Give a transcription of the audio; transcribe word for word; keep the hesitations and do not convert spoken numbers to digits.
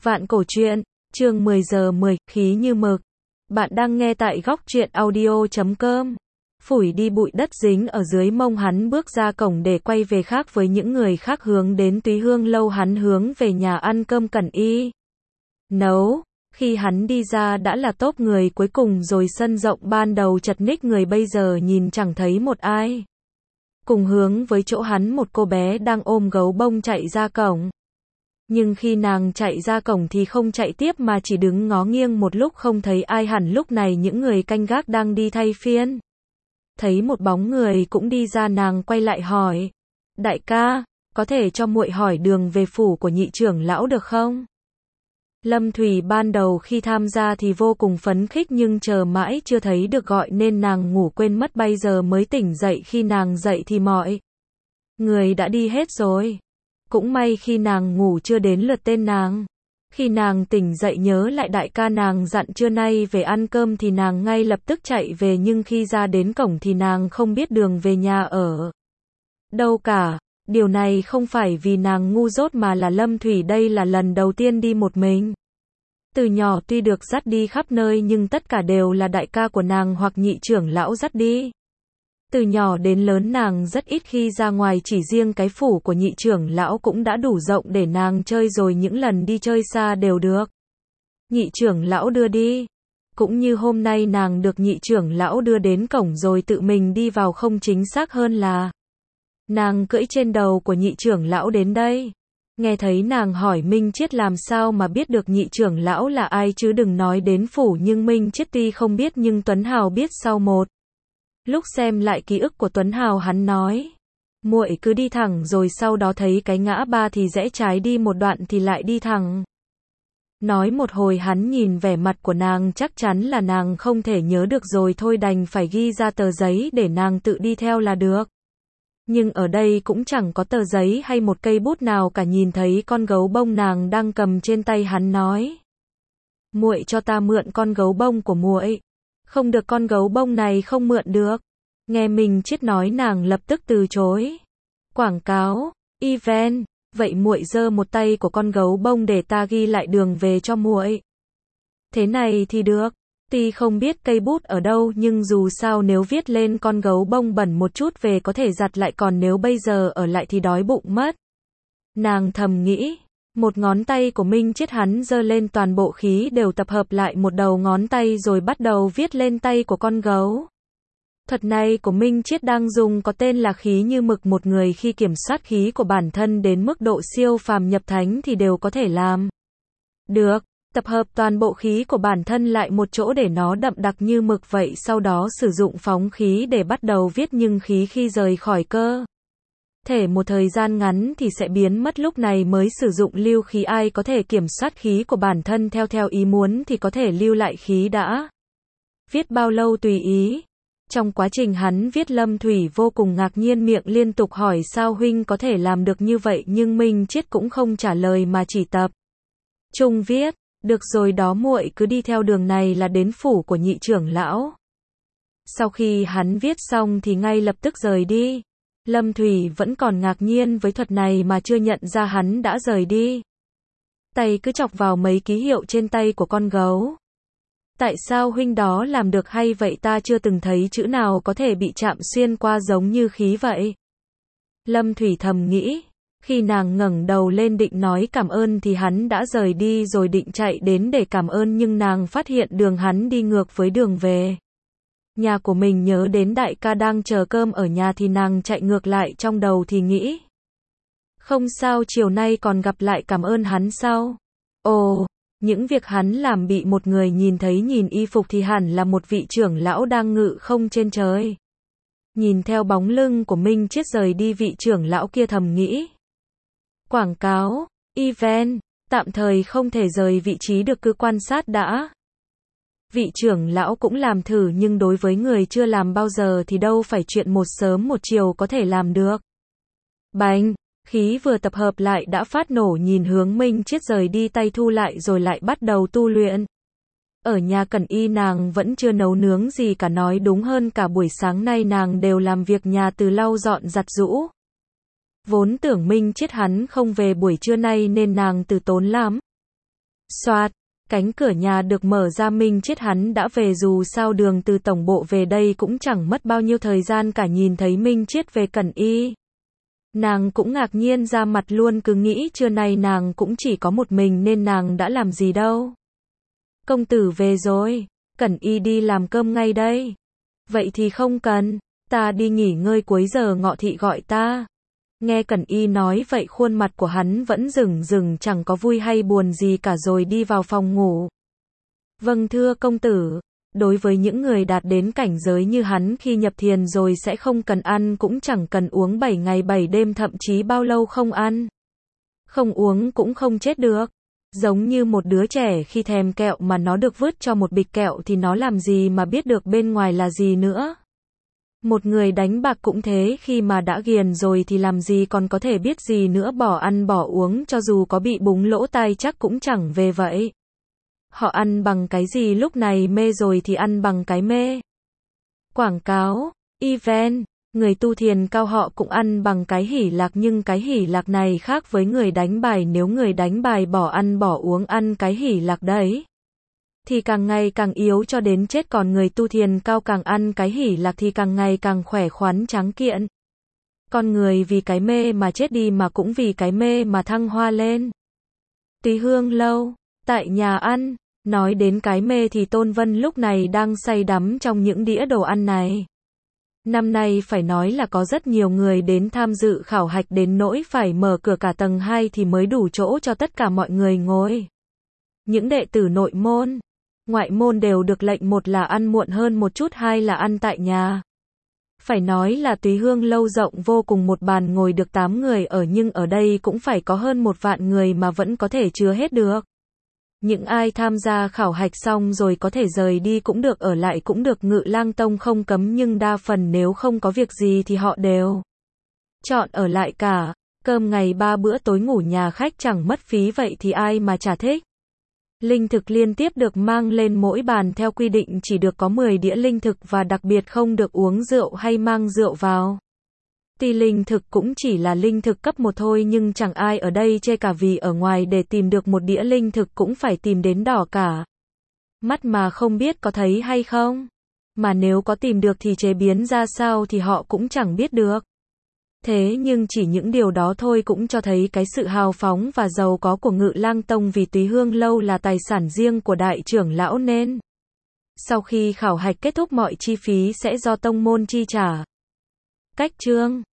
Vạn cổ truyện, chương mười giờ mười, khí như mực. Bạn đang nghe tại góc truyện audio chấm com. Phủi đi bụi đất dính ở dưới mông, hắn bước ra cổng để quay về, khác với những người khác hướng đến Túy Hương lâu, hắn hướng về nhà ăn cơm Cẩn Y nấu. Khi hắn đi ra đã là tốp người cuối cùng rồi, sân rộng ban đầu chật ních người, bây giờ nhìn chẳng thấy một ai. Cùng hướng với chỗ hắn, một cô bé đang ôm gấu bông chạy ra cổng. Nhưng khi nàng chạy ra cổng thì không chạy tiếp mà chỉ đứng ngó nghiêng một lúc không thấy ai. Hẳn lúc này những người canh gác đang đi thay phiên. Thấy một bóng người cũng đi ra, nàng quay lại hỏi: "Đại ca, có thể cho muội hỏi đường về phủ của nhị trưởng lão được không?" Lâm Thủy ban đầu khi tham gia thì vô cùng phấn khích, nhưng chờ mãi chưa thấy được gọi nên nàng ngủ quên mất, bây giờ mới tỉnh dậy. Khi nàng dậy thì mọi người đã đi hết rồi. Cũng may khi nàng ngủ chưa đến lượt tên nàng. Khi nàng tỉnh dậy nhớ lại đại ca nàng dặn trưa nay về ăn cơm thì nàng ngay lập tức chạy về, nhưng khi ra đến cổng thì nàng không biết đường về nhà ở đâu cả. Điều này không phải vì nàng ngu dốt mà là Lâm Thủy đây là lần đầu tiên đi một mình. Từ nhỏ tuy được dắt đi khắp nơi nhưng tất cả đều là đại ca của nàng hoặc nhị trưởng lão dắt đi. Từ nhỏ đến lớn nàng rất ít khi ra ngoài, chỉ riêng cái phủ của nhị trưởng lão cũng đã đủ rộng để nàng chơi rồi, những lần đi chơi xa đều được nhị trưởng lão đưa đi. Cũng như hôm nay nàng được nhị trưởng lão đưa đến cổng rồi tự mình đi vào, không, chính xác hơn là nàng cưỡi trên đầu của nhị trưởng lão đến đây. Nghe thấy nàng hỏi Minh Chiết làm sao mà biết được nhị trưởng lão là ai chứ đừng nói đến phủ, nhưng Minh Chiết tuy không biết nhưng Tuấn Hào biết. Sau một lúc xem lại ký ức của Tuấn Hào, hắn nói: "Muội cứ đi thẳng rồi sau đó thấy cái ngã ba thì rẽ trái đi một đoạn thì lại đi thẳng." Nói một hồi hắn nhìn vẻ mặt của nàng chắc chắn là nàng không thể nhớ được rồi, thôi đành phải ghi ra tờ giấy để nàng tự đi theo là được. Nhưng ở đây cũng chẳng có tờ giấy hay một cây bút nào cả. Nhìn thấy con gấu bông nàng đang cầm trên tay, hắn nói: "Muội cho ta mượn con gấu bông của muội." "Không được, con gấu bông này không mượn được." Nghe Minh Chiết nói nàng lập tức từ chối. "Quảng cáo, event, vậy muội giơ một tay của con gấu bông để ta ghi lại đường về cho muội." "Thế này thì được." Tuy không biết cây bút ở đâu nhưng dù sao nếu viết lên con gấu bông bẩn một chút về có thể giặt lại, còn nếu bây giờ ở lại thì đói bụng mất. Nàng thầm nghĩ. Một ngón tay của Minh Chiết hắn giơ lên, toàn bộ khí đều tập hợp lại một đầu ngón tay rồi bắt đầu viết lên tay của con gấu. Thuật này của Minh Chiết đang dùng có tên là khí như mực. Một người khi kiểm soát khí của bản thân đến mức độ siêu phàm nhập thánh thì đều có thể làm được. Tập hợp toàn bộ khí của bản thân lại một chỗ để nó đậm đặc như mực vậy, sau đó sử dụng phóng khí để bắt đầu viết, nhưng khí khi rời khỏi cơ thể một thời gian ngắn thì sẽ biến mất, lúc này mới sử dụng lưu khí. Ai có thể kiểm soát khí của bản thân theo theo ý muốn thì có thể lưu lại khí đã viết bao lâu tùy ý. Trong quá trình hắn viết, Lâm Thủy vô cùng ngạc nhiên, miệng liên tục hỏi: "Sao huynh có thể làm được như vậy?" Nhưng Minh Chiết cũng không trả lời mà chỉ tập trung viết. "Được rồi đó, muội cứ đi theo đường này là đến phủ của nhị trưởng lão." Sau khi hắn viết xong thì ngay lập tức rời đi. Lâm Thủy vẫn còn ngạc nhiên với thuật này mà chưa nhận ra hắn đã rời đi. Tay cứ chọc vào mấy ký hiệu trên tay của con gấu. "Tại sao huynh đó làm được hay vậy, ta chưa từng thấy chữ nào có thể bị chạm xuyên qua giống như khí vậy." Lâm Thủy thầm nghĩ. Khi nàng ngẩng đầu lên định nói cảm ơn thì hắn đã rời đi rồi, định chạy đến để cảm ơn nhưng nàng phát hiện đường hắn đi ngược với đường về nhà của mình. Nhớ đến đại ca đang chờ cơm ở nhà thì nàng chạy ngược lại, trong đầu thì nghĩ: không sao, chiều nay còn gặp lại cảm ơn hắn sau. Ồ, những việc hắn làm bị một người nhìn thấy, nhìn y phục thì hẳn là một vị trưởng lão đang ngự không trên trời. Nhìn theo bóng lưng của Minh Chiết rời đi, vị trưởng lão kia thầm nghĩ: quảng cáo, event, tạm thời không thể rời vị trí được, cứ quan sát đã. Vị trưởng lão cũng làm thử nhưng đối với người chưa làm bao giờ thì đâu phải chuyện một sớm một chiều có thể làm được. Bành, khí vừa tập hợp lại đã phát nổ. Nhìn hướng Minh Chiết rời đi, tay thu lại rồi lại bắt đầu tu luyện. Ở nhà Cẩn Y nàng vẫn chưa nấu nướng gì cả, nói đúng hơn cả buổi sáng nay nàng đều làm việc nhà, từ lau dọn giặt giũ. Vốn tưởng Minh Chiết hắn không về buổi trưa nay nên nàng từ tốn lắm. Soạt, cánh cửa nhà được mở ra, Minh Chiết hắn đã về, dù sao đường từ tổng bộ về đây cũng chẳng mất bao nhiêu thời gian cả. Nhìn thấy Minh Chiết về Cẩn Y, nàng cũng ngạc nhiên ra mặt luôn, cứ nghĩ trưa nay nàng cũng chỉ có một mình nên nàng đã làm gì đâu. Công tử về rồi, Cẩn Y đi làm cơm ngay đây. Vậy thì không cần, ta đi nghỉ ngơi, cuối giờ Ngọ thị gọi ta. Nghe Cẩn Y nói vậy, khuôn mặt của hắn vẫn rừng rừng, chẳng có vui hay buồn gì cả, rồi đi vào phòng ngủ. Vâng thưa công tử, đối với những người đạt đến cảnh giới như hắn, khi nhập thiền rồi sẽ không cần ăn cũng chẳng cần uống, bảy ngày bảy đêm, thậm chí bao lâu không ăn, không uống cũng không chết được. Giống như một đứa trẻ khi thèm kẹo mà nó được vứt cho một bịch kẹo thì nó làm gì mà biết được bên ngoài là gì nữa. Một người đánh bạc cũng thế, khi mà đã ghiền rồi thì làm gì còn có thể biết gì nữa, bỏ ăn bỏ uống cho dù có bị búng lỗ tai chắc cũng chẳng về vậy. Họ ăn bằng cái gì? Lúc này mê rồi thì ăn bằng cái mê. Quảng cáo, event, người tu thiền cao họ cũng ăn bằng cái hỷ lạc, nhưng cái hỷ lạc này khác với người đánh bài. Nếu người đánh bài bỏ ăn bỏ uống ăn cái hỷ lạc đấy thì càng ngày càng yếu cho đến chết, còn người tu thiền cao càng ăn cái hỷ lạc thì càng ngày càng khỏe khoắn tráng kiện. Con người vì cái mê mà chết đi, mà cũng vì cái mê mà thăng hoa lên. Túy Hương Lâu, tại nhà ăn, nói đến cái mê thì Tôn Vân lúc này đang say đắm trong những đĩa đồ ăn này. Năm nay phải nói là có rất nhiều người đến tham dự khảo hạch, đến nỗi phải mở cửa cả tầng hai thì mới đủ chỗ cho tất cả mọi người ngồi. Những đệ tử nội môn, ngoại môn đều được lệnh, một là ăn muộn hơn một chút, hai là ăn tại nhà. Phải nói là Túy Hương Lâu rộng vô cùng, một bàn ngồi được tám người ở, nhưng ở đây cũng phải có hơn một vạn người mà vẫn có thể chứa hết được. Những ai tham gia khảo hạch xong rồi có thể rời đi cũng được, ở lại cũng được, Ngự Lang Tông không cấm, nhưng đa phần nếu không có việc gì thì họ đều chọn ở lại cả. Cơm ngày ba bữa, tối ngủ nhà khách chẳng mất phí, vậy thì ai mà chả thích. Linh thực liên tiếp được mang lên, mỗi bàn theo quy định chỉ được có mười đĩa linh thực, và đặc biệt không được uống rượu hay mang rượu vào. Tuy linh thực cũng chỉ là linh thực cấp một thôi, nhưng chẳng ai ở đây chê cả, vì ở ngoài để tìm được một đĩa linh thực cũng phải tìm đến đỏ cả mắt mà không biết có thấy hay không. Mà nếu có tìm được thì chế biến ra sao thì họ cũng chẳng biết được. Thế nhưng chỉ những điều đó thôi cũng cho thấy cái sự hào phóng và giàu có của Ngự Lang Tông, vì Túy Hương Lâu là tài sản riêng của đại trưởng lão nên sau khi khảo hạch kết thúc mọi chi phí sẽ do tông môn chi trả. Cách chương